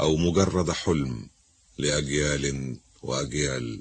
أو مجرد حلم لأجيال وأجيال.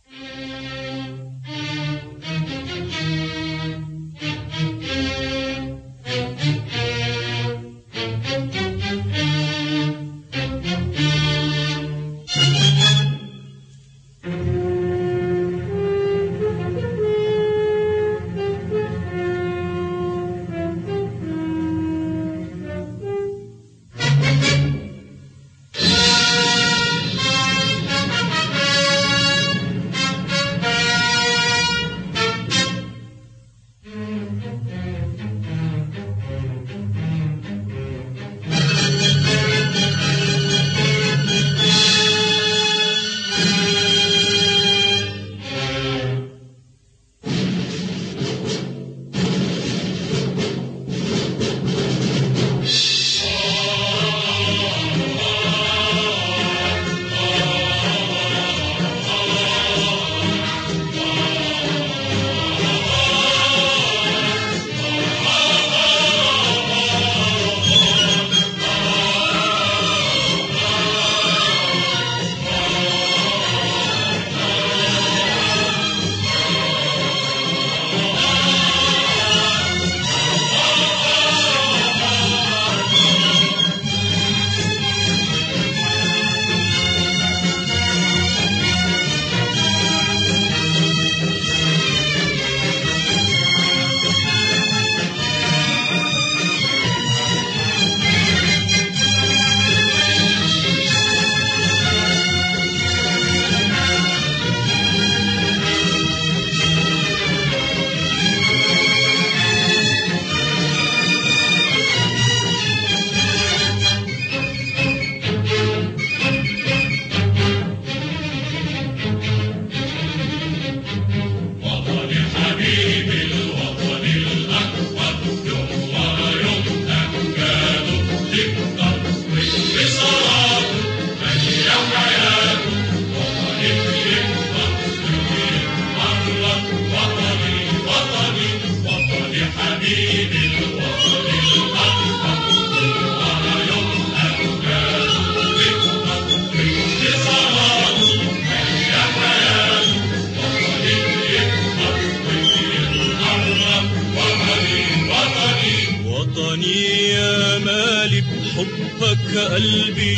حبك قلبي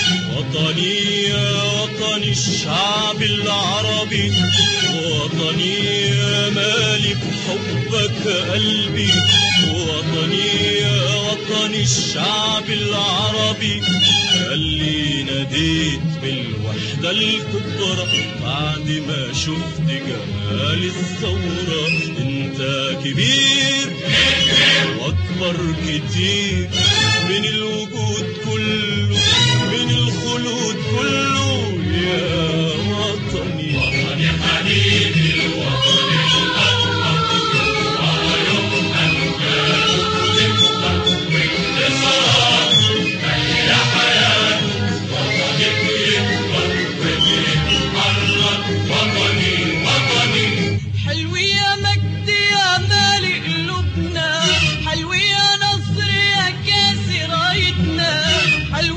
وطني يا وطني الشعب العربي، وطني يا مالي بحبك قلبي، وطني يا وطني الشعب العربي. اللي ناديت بالوحدة الكبرى بعد ما شفت جمال الثورة. انت كبير واكبر كتير من الوجود كله، من الخلود كله يا وطني. وطني حبيبي الوطن الأكبر، ويوم أمجاد تكبر وانتصار تحيا حياة وطني بيكبر وبيتحرك. وطني وطني حلو يا مجد يا مالي قلوبنا، حلو يا نصر يا كاسي رايتنا، حلو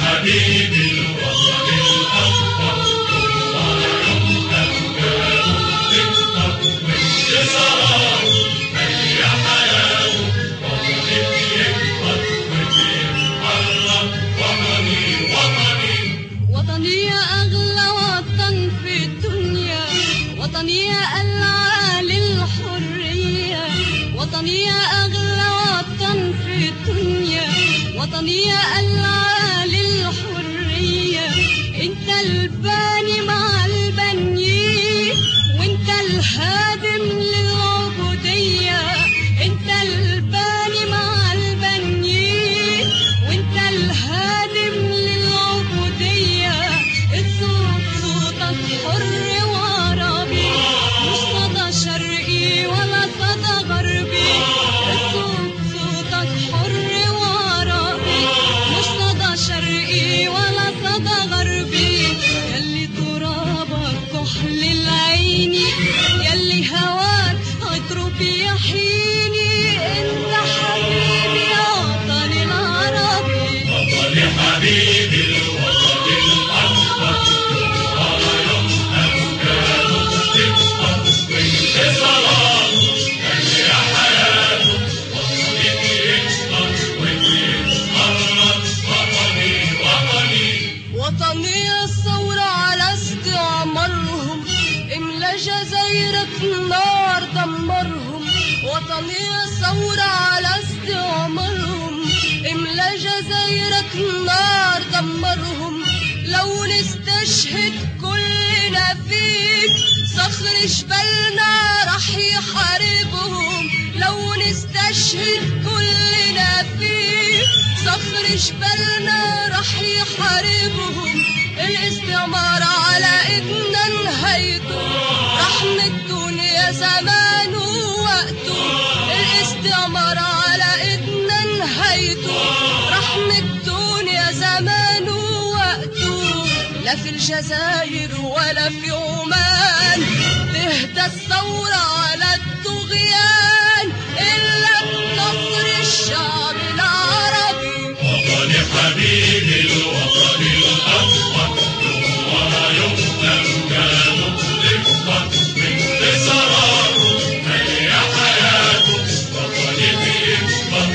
حبيبي الوطن الأكبر طول يوم أمجاده تكبر وانتصاره هي حياته وطنك يكبر وبيتحرك وطني وطني وطني يا أغلى وطن في الدنيا، وطني يا العالي الحرية، وطني يا أغلى وطن في الدنيا، وطني يا العالي الحرية. انت الباني مع البنيين وانت الهادم للعبودية، انت الباني مع البنيين وانت الهادم للعبودية. الصوت صوتك حر وعربي مش صدى شرقي ولا صدى غربي، الصوت صوتك حر وعربي مش صدى شرقي ولا صدى غربي. يلي ترابك كحل العين، يلي هواك عطره بيحييني، انت حبيبي يا وطني العربي. وطني حبيبي الوطن الأكبر طول يوم أمجاده تكبر وانتصاره هي حياته وطنك يكبر وبيتحرك وطني وطني وطني الثورة على استعمارهم، املا جزايرك نار دمرهم. وطني الثورة على استعمارهم، املا جزايرك نار دمرهم. لو نستشهد كلنا فيك صخر جبلنا رح يحاربهم، لو نستشهد كلنا فيك صخر جبلنا رح يحاربهم. الاستعمار على ايدنا نهايته، رحمة الدنيا زمان ووقته. الاستعمار على ايدنا نهايته، رحمة الدنيا زمان ووقته. لا في الجزائر ولا في عمان تهدى الثورة على الطغيان إلا بنصر الشعب العربي. وطني حبيبي الوطن الأكبر طول يوم أمجاده تكبر وانتصاره هي حياته وطنك يكبر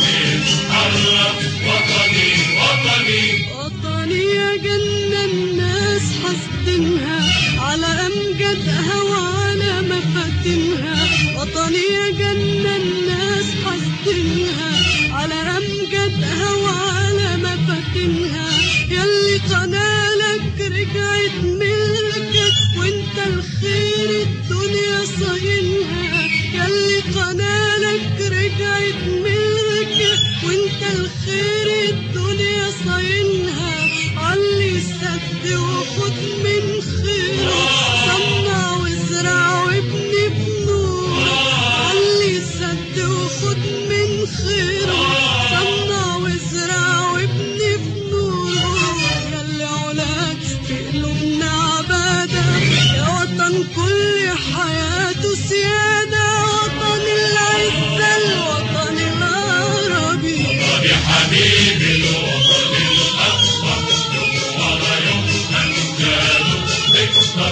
وبيتحرك وطني وطني وطني يا جنة الناس حاسدينها على أمجادها وعلى مفاتنها، وطني يا جنة الناس حاسدينها على أمجادها وعلى مفاتنها. يلي قنالك رجعت ملكك وانت الخير الدنيا صاينها، يلي قنالك رجعت ملكك وانت الخير الدنيا صاينها. علي السد وخد من خيره، صنع وازرع وابني بنور. علي السد وخد من خيره، صنع وازرع وابني بنور. يلي علاك في قلوبنا عبادة، يا وطن كل حياته سيادة، وطن العزة الوطن العربي. وطني حبيبي الوطن الأكبر طول يوم أمجاده تكبر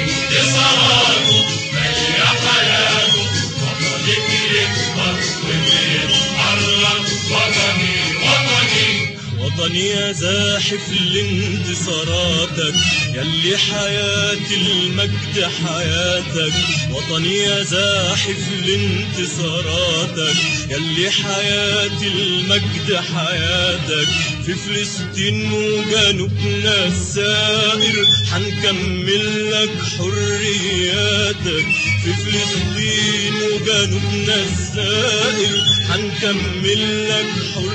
وانتصاره هي حياته وطنك يكبر وبيتحرك وطني وطني وطني يا زاحف لانتصاراتك، يلي حياة المجد حياتك. وطني يا زاحف لانتصاراتك، يلي حياة المجد حياتك. في فلسطين وجنوبنا السائر حنكمل لك حرياتك، في فلسطين وجنوبنا السائر حنكمل لك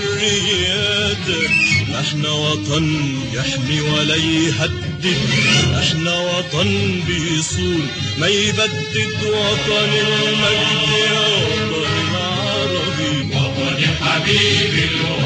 حرياتك. احنا وطن يحمي ولا يهدد، احنا وطن بيصون ما يبدد، وطن المجد يا وطن العربي. وطني حبيبي الوطن